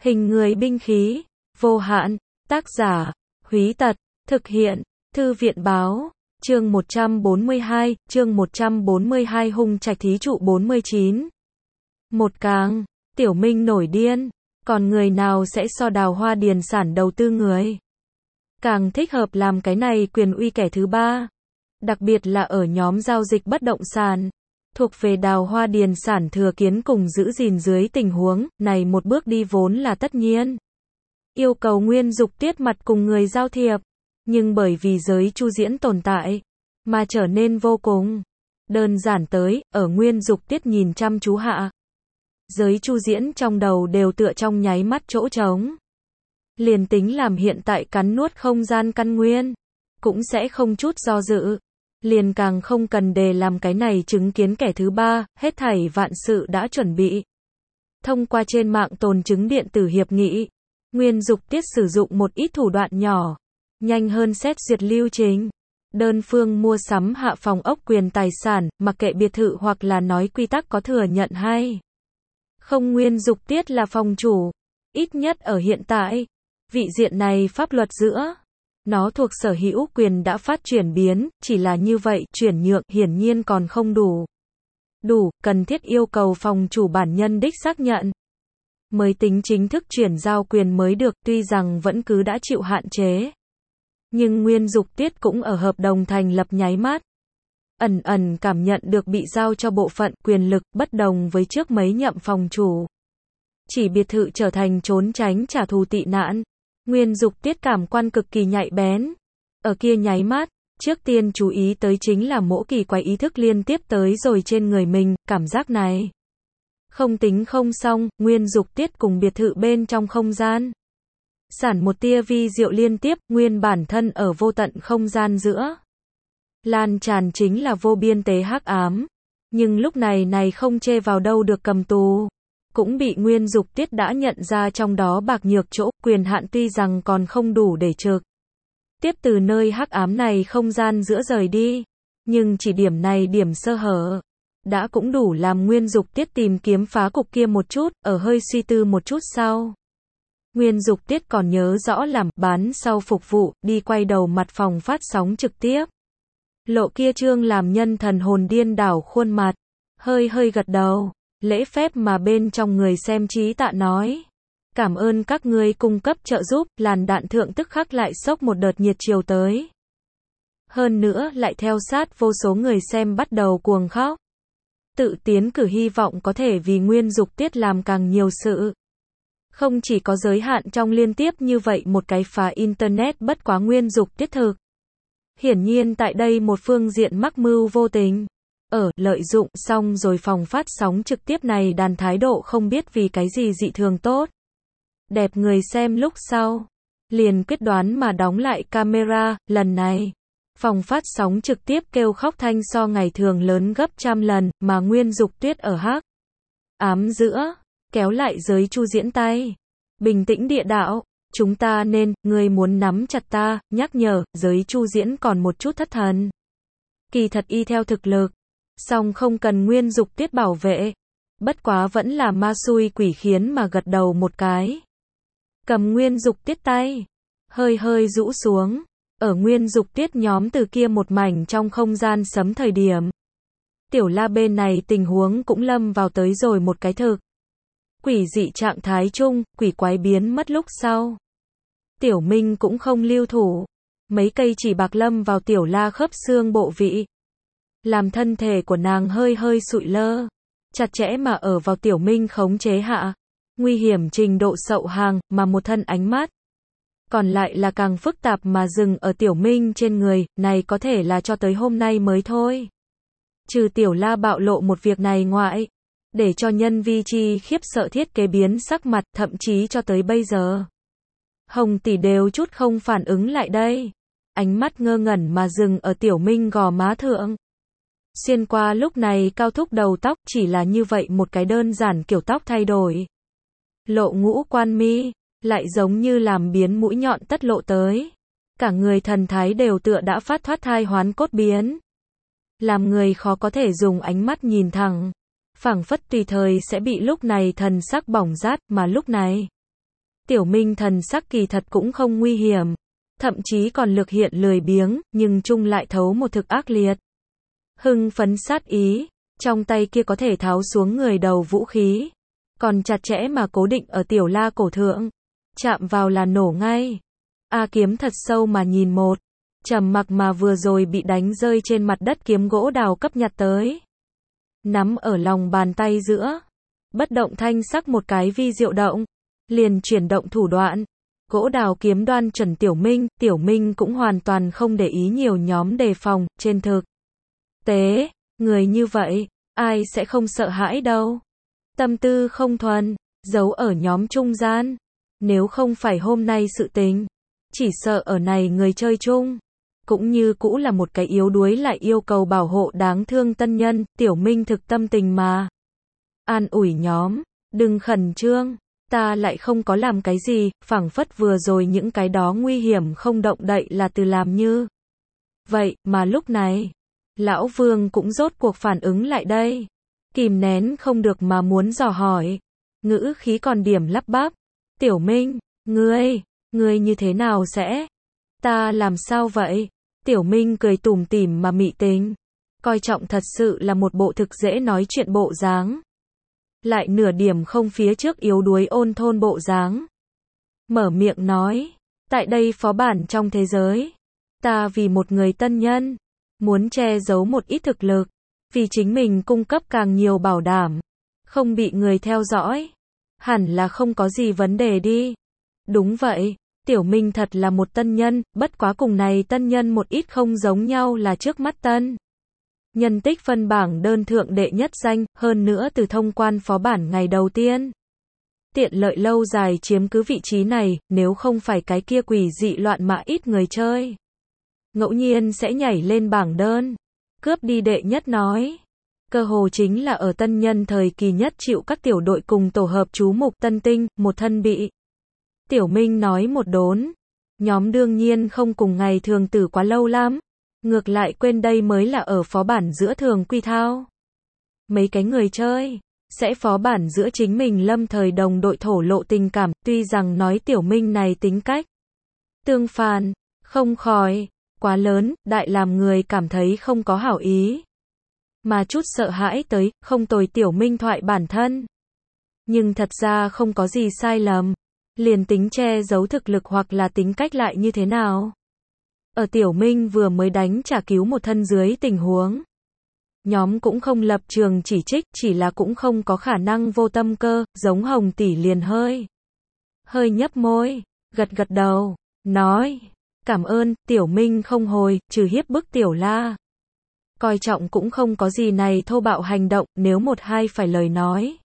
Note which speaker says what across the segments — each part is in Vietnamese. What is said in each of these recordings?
Speaker 1: Hình người binh khí, vô hạn, tác giả, Húy Tật, thực hiện, Thư viện báo, chương 142, Hung Trạch thí trụ 49. Một càng, Tiểu Minh nổi điên, còn người nào sẽ so Đào Hoa điền sản đầu tư người. Càng thích hợp làm cái này quyền uy kẻ thứ ba. Đặc biệt là ở nhóm giao dịch bất động sản. Thuộc về Đào Hoa điền sản thừa kiến cùng giữ gìn dưới tình huống, này một bước đi vốn là tất nhiên. Yêu cầu Nguyên Dục Tiết mặt cùng người giao thiệp. Nhưng bởi vì giới Chu Diễn tồn tại, mà trở nên vô cùng đơn giản tới, ở Nguyên Dục Tiết nhìn chăm chú hạ. Giới Chu Diễn trong đầu đều tựa trong nháy mắt chỗ trống. Liền tính làm hiện tại cắn nuốt không gian căn nguyên, cũng sẽ không chút do dự. Liền càng không cần đề làm cái này chứng kiến kẻ thứ ba, hết thảy vạn sự đã chuẩn bị. Thông qua trên mạng tồn chứng điện tử hiệp nghị, Nguyên Dục Tiết sử dụng một ít thủ đoạn nhỏ, nhanh hơn xét duyệt lưu trình. Đơn phương mua sắm hạ phòng ốc quyền tài sản, mặc kệ biệt thự hoặc là nói quy tắc có thừa nhận hay không, Nguyên Dục Tiết là phòng chủ. Ít nhất ở hiện tại, vị diện này pháp luật giữa nó thuộc sở hữu quyền đã phát chuyển biến, chỉ là như vậy, chuyển nhượng hiển nhiên còn không đủ. Cần thiết yêu cầu phòng chủ bản nhân đích xác nhận, mới tính chính thức chuyển giao quyền mới được, tuy rằng vẫn cứ đã chịu hạn chế. Nhưng Nguyên Dục Tiết cũng ở hợp đồng thành lập nháy mắt. Ẩn cảm nhận được bị giao cho bộ phận quyền lực bất đồng với trước mấy nhậm phòng chủ. Chỉ biệt thự trở thành trốn tránh trả thù tị nạn. Nguyên Dục Tiết cảm quan cực kỳ nhạy bén. Ở kia nháy mắt, trước tiên chú ý tới chính là mỗi kỳ quái ý thức liên tiếp tới rồi trên người mình, cảm giác này. Không tính không xong, Nguyên Dục Tiết cùng biệt thự bên trong không gian. Sản một tia vi diệu liên tiếp, nguyên bản thân ở vô tận không gian giữa. Lan tràn chính là vô biên tế hắc ám. Nhưng lúc này không chê vào đâu được cầm tù. Cũng bị Nguyên Dục Tiết đã nhận ra trong đó bạc nhược chỗ, quyền hạn tuy rằng còn không đủ để trực tiếp từ nơi hắc ám này không gian giữa rời đi. Nhưng chỉ điểm này điểm sơ hở, đã cũng đủ làm Nguyên Dục Tiết tìm kiếm phá cục kia một chút, ở hơi suy tư một chút sau. Nguyên Dục Tiết còn nhớ rõ làm bán sau phục vụ, đi quay đầu mặt phòng phát sóng trực tiếp. Lộ kia trương làm nhân thần hồn điên đảo khuôn mặt, hơi gật đầu, lễ phép mà bên trong người xem trí tạ nói. Cảm ơn các ngươi cung cấp trợ giúp, làn đạn thượng tức khắc lại sốc một đợt nhiệt chiều tới. Hơn nữa lại theo sát vô số người xem bắt đầu cuồng khóc. Tự tiến cử hy vọng có thể vì Nguyên Dục Tiết làm càng nhiều sự. Không chỉ có giới hạn trong liên tiếp như vậy một cái phá internet bất quá Nguyên Dục Tiết thực. Hiển nhiên tại đây một phương diện mắc mưu vô tình. Lợi dụng xong rồi phòng phát sóng trực tiếp này đàn thái độ không biết vì cái gì dị thường tốt. Đẹp người xem lúc sau. Liền quyết đoán mà đóng lại camera, lần này. Phòng phát sóng trực tiếp kêu khóc thanh so ngày thường lớn gấp trăm lần, mà Nguyên Dục Tiết ở hắc ám giữa, kéo lại giới Chu Diễn tay. Bình tĩnh địa đạo, chúng ta nên, ngươi muốn nắm chặt ta, nhắc nhở, giới Chu Diễn còn một chút thất thần. Kỳ thật y theo thực lực, song không cần Nguyên Dục Tiết bảo vệ. Bất quá vẫn là ma xui quỷ khiến mà gật đầu một cái. Cầm Nguyên Dục Tiết tay, hơi rũ xuống. Ở Nguyên Dục Tiết nhóm từ kia một mảnh trong không gian sấm thời điểm. Tiểu La bên này tình huống cũng lâm vào tới rồi một cái thực quỷ dị trạng thái chung, quỷ quái biến mất lúc sau. Tiểu Minh cũng không lưu thủ. Mấy cây chỉ bạc lâm vào Tiểu La khớp xương bộ vị. Làm thân thể của nàng hơi sụi lơ. Chặt chẽ mà ở vào Tiểu Minh khống chế hạ. Nguy hiểm trình độ sậu hàng, mà một thân ánh mắt. Còn lại là càng phức tạp mà dừng ở Tiểu Minh trên người, này có thể là cho tới hôm nay mới thôi. Trừ Tiểu La bạo lộ một việc này ngoại. Để cho nhân vi chi khiếp sợ thiết kế biến sắc mặt, thậm chí cho tới bây giờ. Hồng tỷ đều chút không phản ứng lại đây. Ánh mắt ngơ ngẩn mà dừng ở Tiểu Minh gò má thượng. Xuyên qua lúc này cao thúc đầu tóc chỉ là như vậy một cái đơn giản kiểu tóc thay đổi. Lộ ngũ quan mi, lại giống như làm biến mũi nhọn tất lộ tới. Cả người thần thái đều tựa đã phát thoát thai hoán cốt biến. Làm người khó có thể dùng ánh mắt nhìn thẳng. Phảng phất tùy thời sẽ bị lúc này thần sắc bỏng rát, mà lúc này. Tiểu Minh thần sắc kỳ thật cũng không nguy hiểm, thậm chí còn lược hiện lười biếng, nhưng chung lại thấu một thực ác liệt. Hưng phấn sát ý, trong tay kia có thể tháo xuống người đầu vũ khí, còn chặt chẽ mà cố định ở Tiểu La cổ thượng, chạm vào là nổ ngay. A Kiếm thật sâu mà nhìn một, trầm mặc mà vừa rồi bị đánh rơi trên mặt đất kiếm gỗ đào cấp nhặt tới, nắm ở lòng bàn tay giữa, bất động thanh sắc một cái vi diệu động, liền chuyển động thủ đoạn. Gỗ đào kiếm đoan chuẩn Tiểu Minh cũng hoàn toàn không để ý nhiều nhóm đề phòng, trên thực tế, người như vậy, ai sẽ không sợ hãi đâu. Tâm tư không thuần, giấu ở nhóm trung gian, nếu không phải hôm nay sự tình, chỉ sợ ở này người chơi chung, cũng như cũ là một cái yếu đuối lại yêu cầu bảo hộ đáng thương tân nhân. Tiểu Minh thực tâm tình mà an ủi nhóm, đừng khẩn trương, ta lại không có làm cái gì, phảng phất vừa rồi những cái đó nguy hiểm không động đậy là từ làm như vậy. Mà lúc này, Lão Vương cũng rốt cuộc phản ứng lại đây, kìm nén không được mà muốn dò hỏi, ngữ khí còn điểm lắp bắp, Tiểu Minh, ngươi như thế nào sẽ? Ta làm sao vậy? Tiểu Minh cười tủm tỉm mà mị tính, coi trọng thật sự là một bộ thực dễ nói chuyện bộ dáng, lại nửa điểm không phía trước yếu đuối ôn thôn bộ dáng. Mở miệng nói, tại đây phó bản trong thế giới, ta vì một người tân nhân, muốn che giấu một ít thực lực, vì chính mình cung cấp càng nhiều bảo đảm, không bị người theo dõi, hẳn là không có gì vấn đề đi. Đúng vậy, Tiểu Minh thật là một tân nhân, bất quá cùng này tân nhân một ít không giống nhau là trước mắt tân nhân tích phân bảng đơn thượng đệ nhất danh, hơn nữa từ thông quan phó bản ngày đầu tiên, tiện lợi lâu dài chiếm cứ vị trí này, nếu không phải cái kia quỷ dị loạn mã ít người chơi, ngẫu nhiên sẽ nhảy lên bảng đơn, cướp đi đệ nhất nói. Cơ hồ chính là ở tân nhân thời kỳ nhất chịu các tiểu đội cùng tổ hợp chú mục tân tinh, một thân bị Tiểu Minh nói một đốn. Nhóm đương nhiên không cùng ngày thường tử quá lâu lắm, ngược lại quên đây mới là ở phó bản giữa thường quy thao. Mấy cái người chơi sẽ phó bản giữa chính mình lâm thời đồng đội thổ lộ tình cảm, tuy rằng nói Tiểu Minh này tính cách tương phản, không khỏi quá lớn, đại làm người cảm thấy không có hảo ý, mà chút sợ hãi tới, không tồi Tiểu Minh thoại bản thân. Nhưng thật ra không có gì sai lầm, liền tính che giấu thực lực hoặc là tính cách lại như thế nào. Ở Tiểu Minh vừa mới đánh trả cứu một thân dưới tình huống, nhóm cũng không lập trường chỉ trích, chỉ là cũng không có khả năng vô tâm cơ, giống Hồng tỷ liền hơi nhấp môi, gật đầu, nói, cảm ơn. Tiểu Minh không hồi, trừ hiếp bức Tiểu La, coi trọng cũng không có gì này thô bạo hành động, nếu một hai phải lời nói,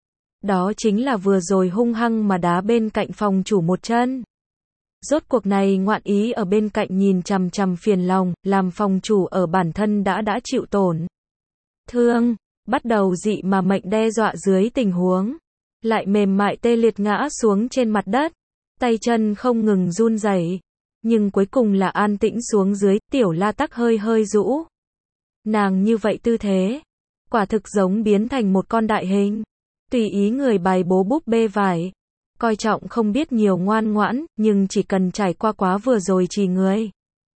Speaker 1: đó chính là vừa rồi hung hăng mà đá bên cạnh phòng chủ một chân. Rốt cuộc này ngoạn ý ở bên cạnh nhìn chằm chằm phiền lòng, làm phòng chủ ở bản thân đã chịu tổn thương, bắt đầu dị mà mệnh đe dọa dưới tình huống, lại mềm mại tê liệt ngã xuống trên mặt đất, tay chân không ngừng run rẩy, nhưng cuối cùng là an tĩnh xuống dưới. Tiểu La tắc hơi rũ, nàng như vậy tư thế, quả thực giống biến thành một con đại hình, tùy ý người bày bố búp bê vải, coi trọng không biết nhiều ngoan ngoãn, nhưng chỉ cần trải qua quá vừa rồi chỉ người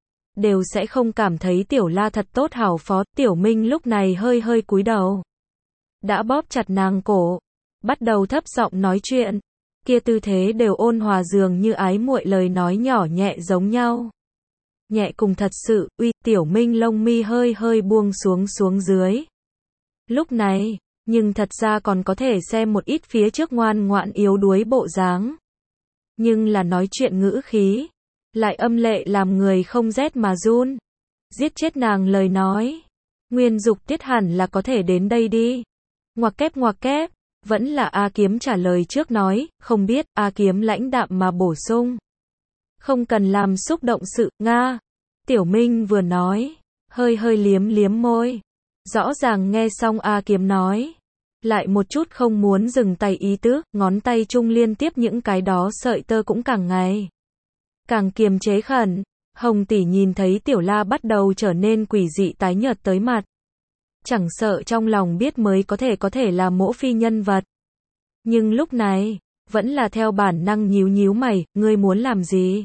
Speaker 1: đều sẽ không cảm thấy Tiểu La thật tốt hảo phó. Tiểu Minh lúc này hơi cúi đầu, đã bóp chặt nàng cổ, bắt đầu thấp giọng nói chuyện, kia tư thế đều ôn hòa dường như ái muội lời nói nhỏ nhẹ giống nhau. Nhẹ cùng thật sự, uy. Tiểu Minh lông mi hơi buông xuống dưới. Lúc này, nhưng thật ra còn có thể xem một ít phía trước ngoan ngoãn yếu đuối bộ dáng. Nhưng là nói chuyện ngữ khí, lại âm lệ làm người không rét mà run. Giết chết nàng lời nói, nguyên dục tiết hẳn là có thể đến đây đi. Ngoặc kép, vẫn là A Kiếm trả lời trước nói, không biết. A Kiếm lãnh đạm mà bổ sung, không cần làm xúc động sự, Nga. Tiểu Minh vừa nói, hơi liếm môi. Rõ ràng nghe xong A Kiếm nói, lại một chút không muốn dừng tay ý tứ, ngón tay chung liên tiếp những cái đó sợi tơ cũng càng ngày càng kiềm chế khẩn. Hồng tỷ nhìn thấy Tiểu La bắt đầu trở nên quỷ dị tái nhợt tới mặt, chẳng sợ trong lòng biết mới có thể là mỗ phi nhân vật. Nhưng lúc này, vẫn là theo bản năng nhíu nhíu mày, ngươi muốn làm gì?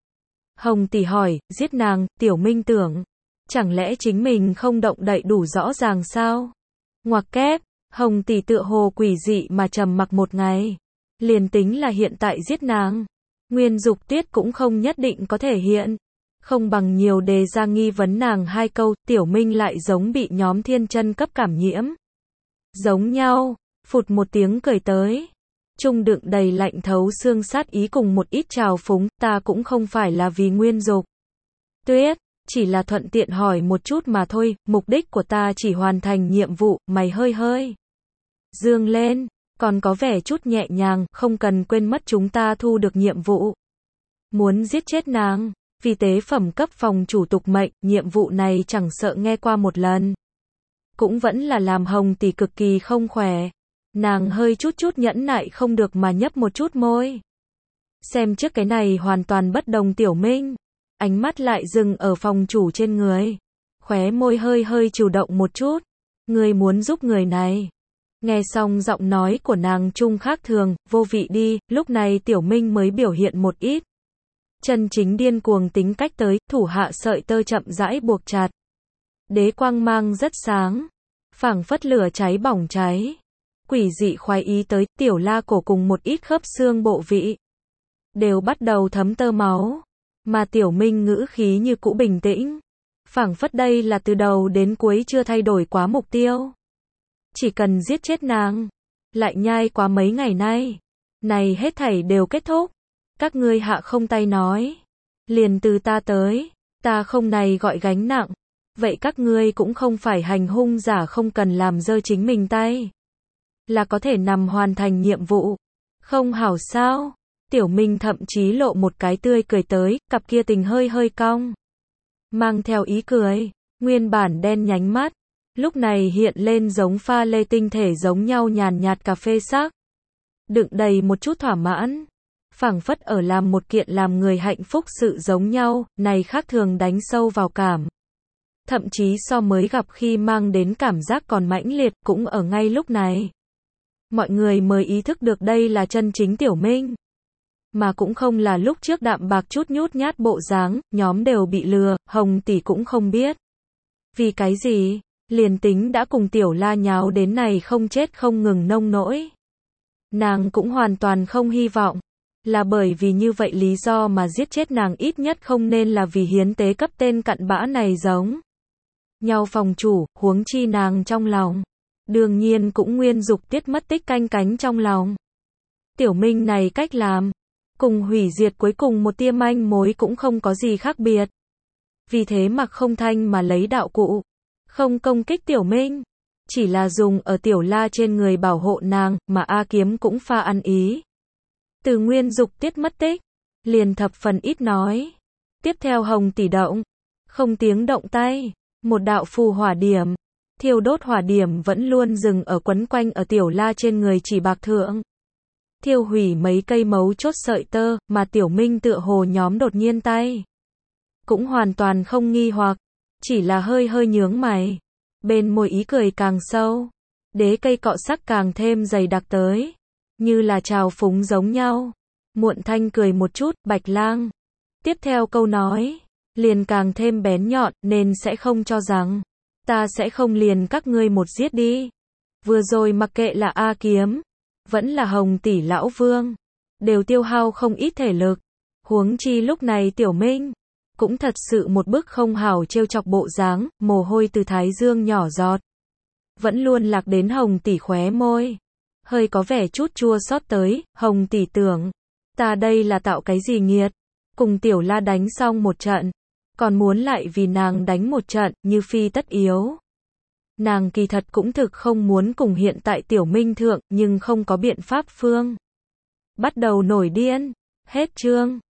Speaker 1: Hồng tỷ hỏi, giết nàng, Tiểu Minh tưởng. Chẳng lẽ chính mình không động đậy đủ rõ ràng sao? Ngoặc kép, Hồng tỷ tựa hồ quỷ dị mà trầm mặc một ngày. Liền tính là hiện tại giết nàng. Nguyên Dục Tuyết cũng không nhất định có thể hiện. Không bằng nhiều đề ra nghi vấn nàng 2 câu, Tiểu Minh lại giống bị nhóm thiên chân cấp cảm nhiễm. Giống nhau, phụt một tiếng cười tới. Trung đựng đầy lạnh thấu xương sát ý cùng một ít trào phúng, ta cũng không phải là vì Nguyên Dục Tuyết, chỉ là thuận tiện hỏi một chút mà thôi, mục đích của ta chỉ hoàn thành nhiệm vụ, mày hơi hơi dương lên, còn có vẻ chút nhẹ nhàng, không cần quên mất chúng ta thu được nhiệm vụ. Muốn giết chết nàng, vì tế phẩm cấp phòng chủ tục mệnh, nhiệm vụ này chẳng sợ nghe qua một lần. Cũng vẫn là làm Hồng tỷ cực kỳ không khỏe. Nàng hơi chút nhẫn nại không được mà nhấp một chút môi. Xem trước cái này hoàn toàn bất đồng Tiểu Minh. Ánh mắt lại dừng ở phòng chủ trên người. Khóe môi hơi hơi chủ động một chút. Ngươi muốn giúp người này. Nghe xong giọng nói của nàng trung khác thường, vô vị đi, lúc này Tiểu Minh mới biểu hiện một ít. Chân chính điên cuồng tính cách tới, thủ hạ sợi tơ chậm rãi buộc chặt. Đế quang mang rất sáng. Phảng phất lửa cháy bỏng cháy. Quỷ dị khoái ý tới, Tiểu La cổ cùng một ít khớp xương bộ vị. Đều bắt đầu thấm tơ máu. Mà Tiểu Minh ngữ khí như cũ bình tĩnh. Phảng phất đây là từ đầu đến cuối chưa thay đổi quá mục tiêu. Chỉ cần giết chết nàng. Lại nhai quá mấy ngày nay. Này hết thảy đều kết thúc. Các ngươi hạ không tay nói. Liền từ ta tới. Ta không này gọi gánh nặng. Vậy các ngươi cũng không phải hành hung giả không cần làm dơ chính mình tay. Là có thể nằm hoàn thành nhiệm vụ. Không hảo sao? Tiểu Minh thậm chí lộ một cái tươi cười tới, cặp kia tình hơi hơi cong. Mang theo ý cười, nguyên bản đen nhánh mắt. Lúc này hiện lên giống pha lê tinh thể giống nhau nhàn nhạt cà phê sắc. Đựng đầy một chút thỏa mãn. Phảng phất ở làm một kiện làm người hạnh phúc sự giống nhau, này khác thường đánh sâu vào cảm. Thậm chí so mới gặp khi mang đến cảm giác còn mãnh liệt cũng ở ngay lúc này. Mọi người mới ý thức được đây là chân chính Tiểu Minh. Mà cũng không là lúc trước đạm bạc chút nhút nhát bộ dáng, nhóm đều bị lừa, Hồng tỷ cũng không biết. Vì cái gì? Liền tính đã cùng Tiểu La nháo đến này không chết không ngừng nông nỗi. Nàng cũng hoàn toàn không hy vọng. Là bởi vì như vậy lý do mà giết chết nàng ít nhất không nên là vì hiến tế cấp tên cặn bã này giống nhau phòng chủ, huống chi nàng trong lòng. Đương nhiên cũng Nguyên Dục Tiết mất tích canh cánh trong lòng. Tiểu Minh này cách làm, cùng hủy diệt cuối cùng một tia manh mối cũng không có gì khác biệt. Vì thế mặc không thanh mà lấy đạo cụ, không công kích Tiểu Minh, chỉ là dùng ở Tiểu La trên người bảo hộ nàng, mà A Kiếm cũng pha ăn ý. Từ Nguyên Dục Tiết mất tích, liền thập phần ít nói. Tiếp theo Hồng tỷ động, không tiếng động tay, một đạo phù hỏa điểm. Thiêu đốt hỏa điểm vẫn luôn dừng ở quấn quanh ở Tiểu La trên người chỉ bạc thượng. Thiêu hủy mấy cây mấu chốt sợi tơ, mà Tiểu Minh tựa hồ nhóm đột nhiên tay. Cũng hoàn toàn không nghi hoặc, chỉ là hơi hơi nhướng mày. Bên môi ý cười càng sâu. Đế cây cọ sắc càng thêm dày đặc tới. Như là trào phúng giống nhau. Muộn thanh cười một chút, Bạch Lang. Tiếp theo câu nói, liền càng thêm bén nhọn, nên sẽ không cho rằng ta sẽ không liền các ngươi một giết đi. Vừa rồi mặc kệ là A Kiếm, vẫn là Hồng tỷ lão vương, đều tiêu hao không ít thể lực. Huống chi lúc này Tiểu Minh, cũng thật sự một bức không hảo trêu chọc bộ dáng, mồ hôi từ thái dương nhỏ giọt. Vẫn luôn lạc đến Hồng tỷ khóe môi. Hơi có vẻ chút chua xót tới, Hồng tỷ tưởng, ta đây là tạo cái gì nghiệt. Cùng Tiểu La đánh xong một trận. Còn muốn lại vì nàng đánh một trận, như phi tất yếu. Nàng kỳ thật cũng thực không muốn cùng hiện tại Tiểu Minh thượng, nhưng không có biện pháp phương. Bắt đầu nổi điên. Hết chương.